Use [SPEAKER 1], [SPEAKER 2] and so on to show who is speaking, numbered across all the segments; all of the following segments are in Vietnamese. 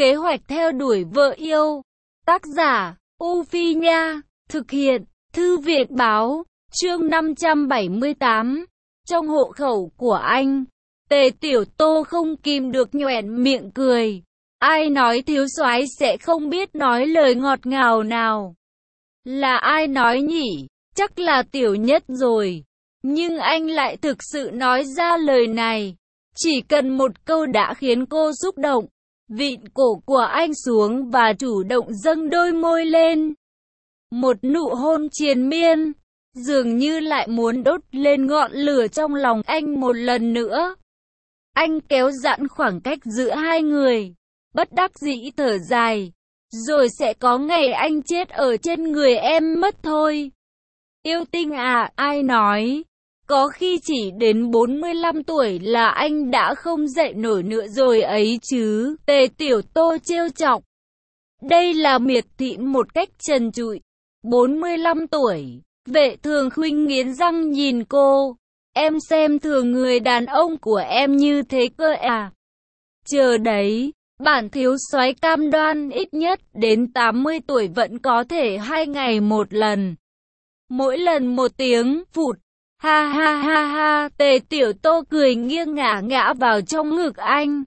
[SPEAKER 1] Kế hoạch theo đuổi vợ yêu. Tác giả, U Phi Nha. Thực hiện, Thư viện Báo. Chương 578. Trong hộ khẩu của anh, Tề Tiểu Tô không kìm được nhoẻn miệng cười. Ai nói thiếu soái sẽ không biết nói lời ngọt ngào nào? Là ai nói nhỉ? Chắc là Tiểu Nhất rồi. Nhưng anh lại thực sự nói ra lời này. Chỉ cần một câu đã khiến cô xúc động. Vịn cổ của anh xuống và chủ động dâng đôi môi lên. Một nụ hôn triền miên, dường như lại muốn đốt lên ngọn lửa trong lòng anh một lần nữa. Anh kéo giãn khoảng cách giữa hai người, bất đắc dĩ thở dài. Rồi sẽ có ngày anh chết ở trên người em mất thôi. Yêu tinh à, ai nói? Có khi chỉ đến 45 tuổi là anh đã không dậy nổi nữa rồi ấy chứ. Tề Tiểu Tô trêu chọc. Đây là miệt thị một cách trần trụi. 45 tuổi. Vệ Thường Khuynh nghiến răng nhìn cô. Em xem thường người đàn ông của em như thế cơ à? Chờ đấy, bản thiếu soái cam đoan ít nhất đến 80 tuổi vẫn có thể 2 ngày một lần. Mỗi lần 1 tiếng, phụt. Ha ha ha ha, Tề Tiểu Tô cười nghiêng ngả vào trong ngực anh.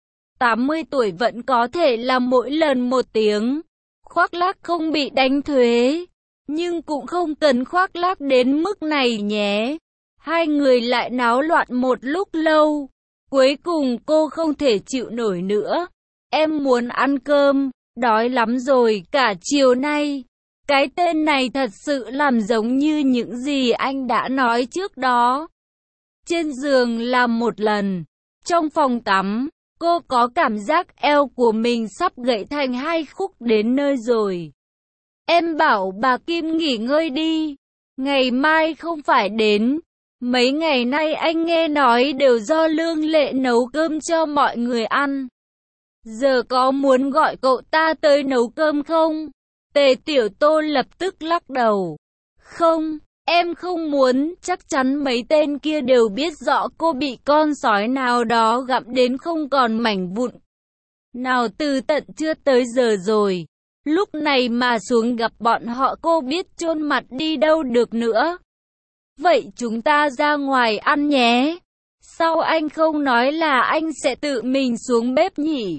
[SPEAKER 1] 80 tuổi vẫn có thể là mỗi lần 1 tiếng. Khoác lác không bị đánh thuế. Nhưng cũng không cần khoác lác đến mức này nhé. Hai người lại náo loạn một lúc lâu. Cuối cùng cô không thể chịu nổi nữa. Em muốn ăn cơm, đói lắm rồi cả chiều nay. Cái tên này thật sự làm giống như những gì anh đã nói trước đó. Trên giường là một lần. Trong phòng tắm, cô có cảm giác eo của mình sắp gãy thành 2 khúc đến nơi rồi. Em bảo bà Kim nghỉ ngơi đi. Ngày mai không phải đến. Mấy ngày nay anh nghe nói đều do Lương Lệ nấu cơm cho mọi người ăn. Giờ có muốn gọi cậu ta tới nấu cơm không? Tề Tiểu Tô lập tức lắc đầu. Không, em không muốn, chắc chắn mấy tên kia đều biết rõ cô bị con sói nào đó gặm đến không còn mảnh vụn nào từ tận trưa tới giờ rồi. Lúc này mà xuống gặp bọn họ cô biết chôn mặt đi đâu được nữa. Vậy chúng ta ra ngoài ăn nhé. Sao anh không nói là anh sẽ tự mình xuống bếp nhỉ?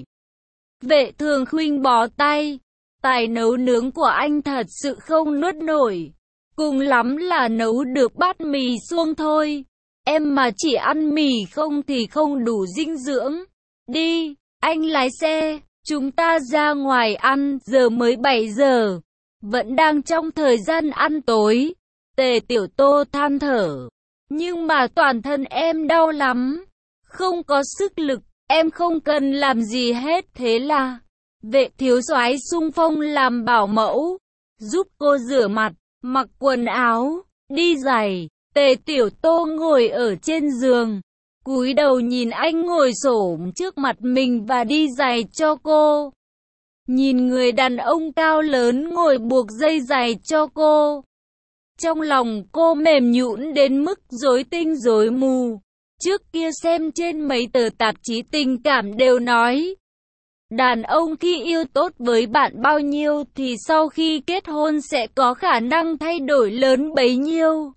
[SPEAKER 1] Vệ Thường Khuynh bó tay. Tài nấu nướng của anh thật sự không nuốt nổi. Cùng lắm là nấu được bát mì suông thôi. Em mà chỉ ăn mì không thì không đủ dinh dưỡng. Đi, anh lái xe, chúng ta ra ngoài ăn, giờ mới 7 giờ. Vẫn đang trong thời gian ăn tối. Tề Tiểu Tô than thở. Nhưng mà toàn thân em đau lắm. Không có sức lực, em không cần làm gì hết thế là... Vệ thiếu soái xung phong làm bảo mẫu, giúp cô rửa mặt, mặc quần áo, đi giày. Tề Tiểu Tô ngồi ở trên giường, cúi đầu nhìn anh ngồi xổm trước mặt mình và đi giày cho cô. Nhìn người đàn ông cao lớn ngồi buộc dây giày cho cô. Trong lòng cô mềm nhũn đến mức rối tinh rối mù. Trước kia xem trên mấy tờ tạp chí tình cảm đều nói, đàn ông khi yêu tốt với bạn bao nhiêu thì sau khi kết hôn sẽ có khả năng thay đổi lớn bấy nhiêu.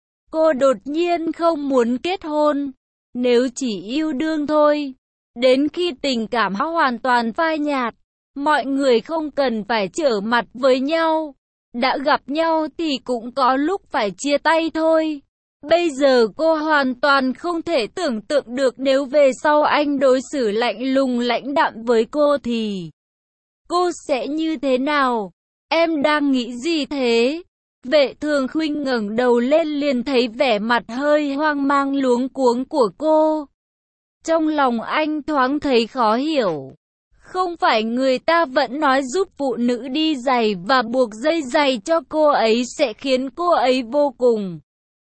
[SPEAKER 1] Cô đột nhiên không muốn kết hôn, nếu chỉ yêu đương thôi. Đến khi tình cảm hoàn toàn phai nhạt, mọi người không cần phải trở mặt với nhau. Đã gặp nhau thì cũng có lúc phải chia tay thôi. Bây giờ cô hoàn toàn không thể tưởng tượng được nếu về sau anh đối xử lạnh lùng lãnh đạm với cô thì cô sẽ như thế nào? Em đang nghĩ gì thế? Vệ Thường Khuynh ngẩng đầu lên liền thấy vẻ mặt hơi hoang mang luống cuống của cô. Trong lòng anh thoáng thấy khó hiểu. Không phải người ta vẫn nói giúp phụ nữ đi giày và buộc dây giày cho cô ấy sẽ khiến cô ấy vô cùng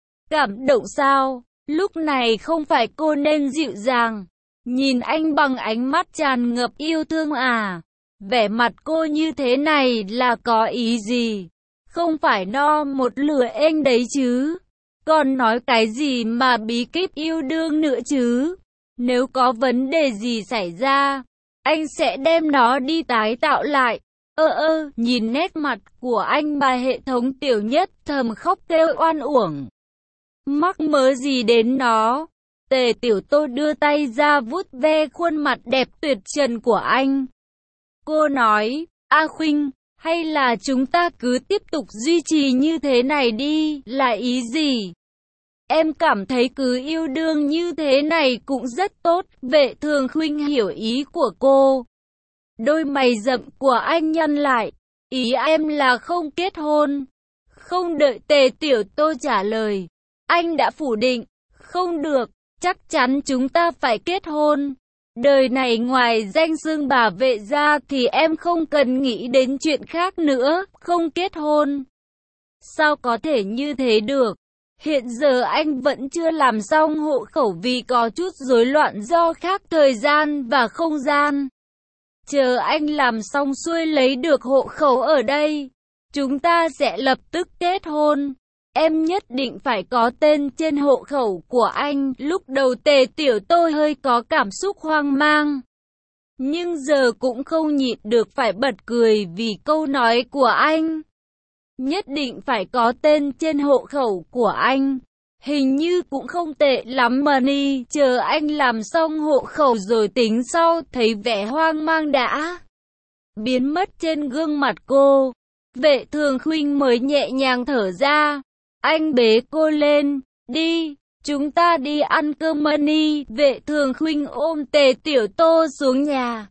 [SPEAKER 1] cảm động sao? Lúc này không phải cô nên dịu dàng, nhìn anh bằng ánh mắt tràn ngập yêu thương à? Vẻ mặt cô như thế này là có ý gì? Không phải no một lửa ênh đấy chứ? Còn nói cái gì mà bí kíp yêu đương nữa chứ? Nếu có vấn đề gì xảy ra, anh sẽ đem nó đi tái tạo lại. Nhìn nét mặt của anh bà hệ thống tiểu nhất thầm khóc kêu oan uổng. Mắc mớ gì đến nó. Tề Tiểu Tô đưa tay ra vuốt ve khuôn mặt đẹp tuyệt trần của anh. Cô nói, A Khuynh, hay là chúng ta cứ tiếp tục duy trì như thế này đi, là ý gì? Em cảm thấy cứ yêu đương như thế này cũng rất tốt. Vệ Thường Khuynh hiểu ý của cô. Đôi mày rậm của anh nhăn lại. Ý em là không kết hôn. Không đợi Tề Tiểu Tô trả lời, anh đã phủ định. Không được, chắc chắn chúng ta phải kết hôn. Đời này ngoài danh xưng bà vệ ra thì em không cần nghĩ đến chuyện khác nữa. Không kết hôn. Sao có thể như thế được? Hiện giờ anh vẫn chưa làm xong hộ khẩu vì có chút rối loạn do khác thời gian và không gian. Chờ anh làm xong xuôi lấy được hộ khẩu ở đây, chúng ta sẽ lập tức kết hôn. Em nhất định phải có tên trên hộ khẩu của anh. Lúc đầu Tề Tiểu Tô hơi có cảm xúc hoang mang, nhưng giờ cũng không nhịn được phải bật cười vì câu nói của anh. Nhất định phải có tên trên hộ khẩu của anh. Hình như cũng không tệ lắm mà ni. Chờ anh làm xong hộ khẩu rồi tính sau. Thấy vẻ hoang mang đã biến mất trên gương mặt cô, Vệ Thường Khuynh mới nhẹ nhàng thở ra. Anh bế cô lên. Đi, chúng ta đi ăn cơm ni. Vệ Thường Khuynh ôm Tề Tiểu Tô xuống nhà.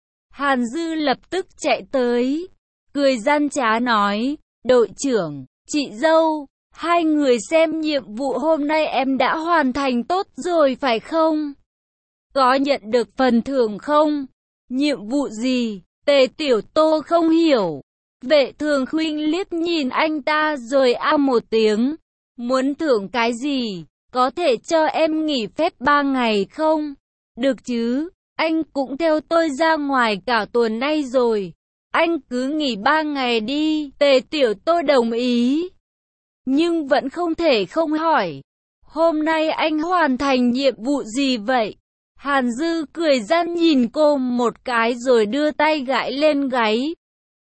[SPEAKER 1] Hàn Dư lập tức chạy tới, cười gian trá nói, đội trưởng, chị dâu, hai người xem nhiệm vụ hôm nay em đã hoàn thành tốt rồi phải không? Có nhận được phần thưởng không? Nhiệm vụ gì? Tề Tiểu Tô không hiểu. Vệ Thường Khuynh liếc nhìn anh ta rồi một tiếng. Muốn thưởng cái gì? Có thể cho em nghỉ phép 3 ngày không? Được chứ, anh cũng theo tôi ra ngoài cả tuần nay rồi. Anh cứ nghỉ 3 ngày đi. Tề Tiểu Tô đồng ý, nhưng vẫn không thể không hỏi. Hôm nay anh hoàn thành nhiệm vụ gì vậy? Hàn Dư cười gian nhìn cô một cái rồi đưa tay gãi lên gáy.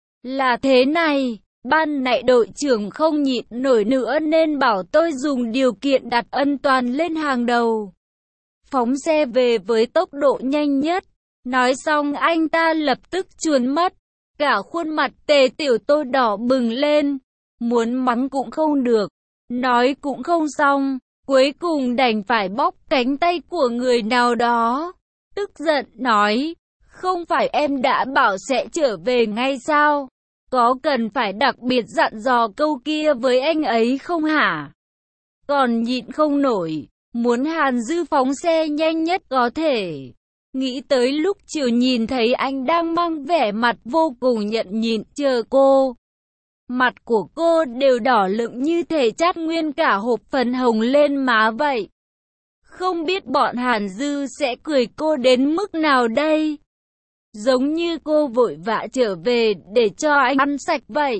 [SPEAKER 1] Là thế này, ban nãy đội trưởng không nhịn nổi nữa nên bảo tôi dùng điều kiện đặt an toàn lên hàng đầu. Phóng xe về với tốc độ nhanh nhất. Nói xong anh ta lập tức chuồn mất. Cả khuôn mặt Tề Tiểu Tô đỏ bừng lên. Muốn mắng cũng không được, nói cũng không xong. Cuối cùng đành phải bóp cánh tay của người nào đó. Tức giận nói, không phải em đã bảo sẽ trở về ngay sao? Có cần phải đặc biệt dặn dò câu kia với anh ấy không hả? Còn nhịn không nổi, muốn Hàn Dư phóng xe nhanh nhất có thể. Nghĩ tới lúc chiều nhìn thấy anh đang mang vẻ mặt vô cùng nhẫn nhịn chờ cô. Mặt của cô đều đỏ lựng như thể chát nguyên cả hộp phấn hồng lên má vậy. Không biết bọn Hàn Dư sẽ cười cô đến mức nào đây? Giống như cô vội vã trở về để cho anh ăn sạch vậy.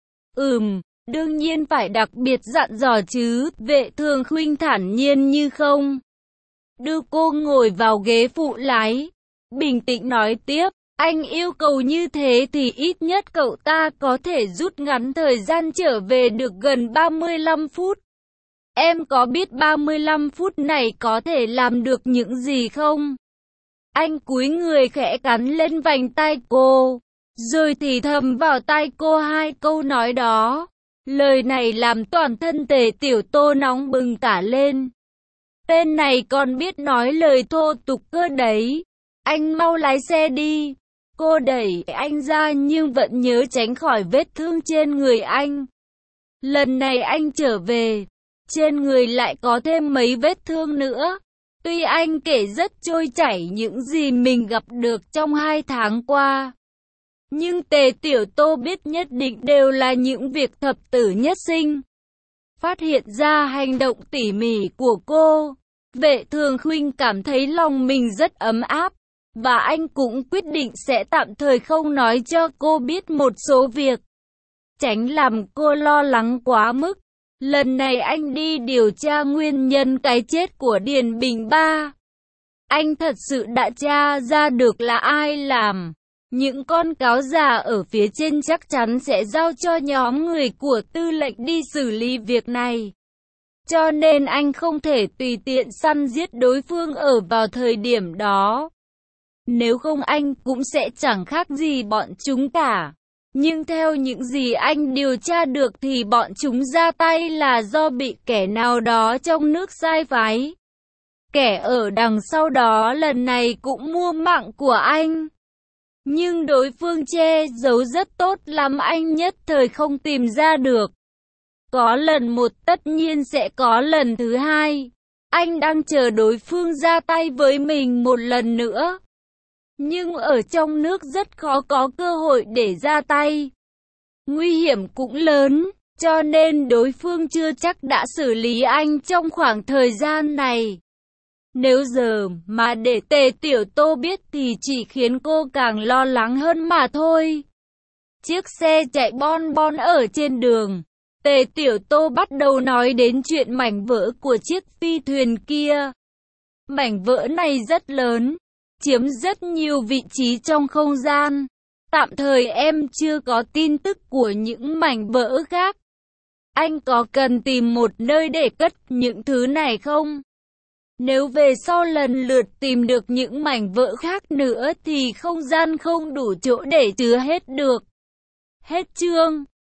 [SPEAKER 1] Đương nhiên phải đặc biệt dặn dò chứ. Vệ Thường Khuynh thản nhiên như không. Đưa cô ngồi vào ghế phụ lái, bình tĩnh nói tiếp. Anh yêu cầu như thế thì ít nhất cậu ta có thể rút ngắn thời gian trở về được gần 35 phút. Em có biết 35 phút này có thể làm được những gì không? Anh cúi người khẽ cắn lên vành tai cô, rồi thì thầm vào tai cô 2 câu nói đó. Lời này làm toàn thân Tề Tiểu Tô nóng bừng cả lên. Tên này còn biết nói lời thô tục cơ đấy. Anh mau lái xe đi. Cô đẩy anh ra nhưng vẫn nhớ tránh khỏi vết thương trên người anh. Lần này anh trở về, trên người lại có thêm mấy vết thương nữa. Tuy anh kể rất trôi chảy những gì mình gặp được trong 2 tháng qua, nhưng Tề Tiểu Tô biết nhất định đều là những việc thập tử nhất sinh. Phát hiện ra hành động tỉ mỉ của cô, Vệ Thường Khuynh cảm thấy lòng mình rất ấm áp. Và anh cũng quyết định sẽ tạm thời không nói cho cô biết một số việc, tránh làm cô lo lắng quá mức. Lần này anh đi điều tra nguyên nhân cái chết của Điền Bình Ba. Anh thật sự đã tra ra được là ai làm. Những con cáo già ở phía trên chắc chắn sẽ giao cho nhóm người của tư lệnh đi xử lý việc này. Cho nên anh không thể tùy tiện săn giết đối phương ở vào thời điểm đó. Nếu không anh cũng sẽ chẳng khác gì bọn chúng cả. Nhưng theo những gì anh điều tra được thì bọn chúng ra tay là do bị kẻ nào đó trong nước sai phái. Kẻ ở đằng sau đó lần này cũng mua mạng của anh. Nhưng đối phương che giấu rất tốt lắm, anh nhất thời không tìm ra được. Có lần một tất nhiên sẽ có lần thứ hai. Anh đang chờ đối phương ra tay với mình một lần nữa. Nhưng ở trong nước rất khó có cơ hội để ra tay. Nguy hiểm cũng lớn, cho nên đối phương chưa chắc đã xử lý anh trong khoảng thời gian này. Nếu giờ mà để Tề Tiểu Tô biết thì chỉ khiến cô càng lo lắng hơn mà thôi. Chiếc xe chạy bon bon ở trên đường. Tề Tiểu Tô bắt đầu nói đến chuyện mảnh vỡ của chiếc phi thuyền kia. Mảnh vỡ này rất lớn, chiếm rất nhiều vị trí trong không gian. Tạm thời em chưa có tin tức của những mảnh vỡ khác. Anh có cần tìm một nơi để cất những thứ này không? Nếu về sau lần lượt tìm được những mảnh vỡ khác nữa thì không gian không đủ chỗ để chứa hết được. Hết chương.